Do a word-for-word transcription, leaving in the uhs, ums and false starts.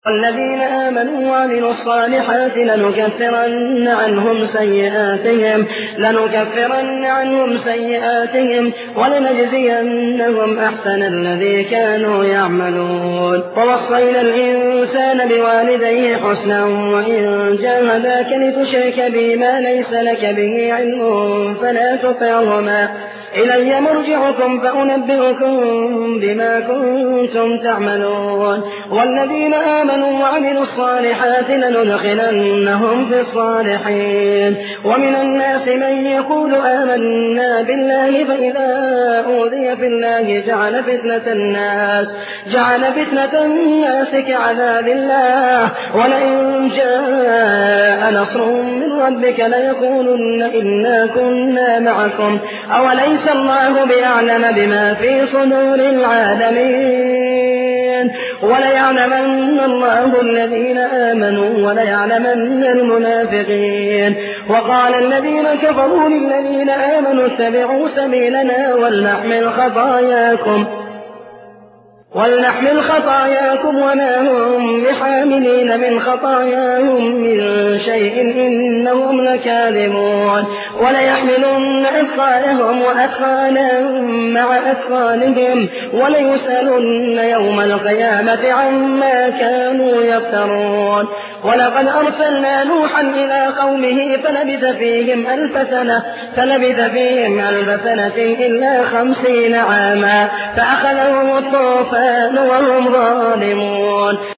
والذين آمنوا وعملوا الصالحات لنكفرن عنهم سيئاتهم لنكفرن عنهم سيئاتهم ولنجزينهم أحسن الذي كانوا يعملون. ووصينا الإنسان بوالديه حسنا وإن جاهداك لتشرك بي ما ليس لك به علم فلا تطعهما إلي مرجعكم فأنبئكم بما كنتم تعملون. والذين آمنوا وعملوا الصالحات لندخلنهم في الصالحين. ومن الناس من يقول آمنا بالله فإذا أوذي في الله جعل فتنة الناس جعل فتنة الناس كعذاب الله ولئن جاء نصر من ربك ليقولن إنا كنا معكم أوليس الله بأعلم بما في صدور العالمين وليعلمن الله الذين آمنوا وليعلمن المنافقين. وقال الذين كفروا للذين آمنوا اتبعوا سبيلنا ولنحمل خطاياكم ولنحمل خطاياكم وما هم بحاملين من خطاياهم من شيء إنهم لكاذبون. وليحملن أثقالهم وأثقالا مع أثقالهم وليسألن يوم القيامة عما كانوا يفترون. ولقد أرسلنا نوحا إلى قومه فلبث فيهم ألف سنة فلبث فيهم ألف سنة إلا خمسين عاما فأخذهم الطوفان وهم ظالمون.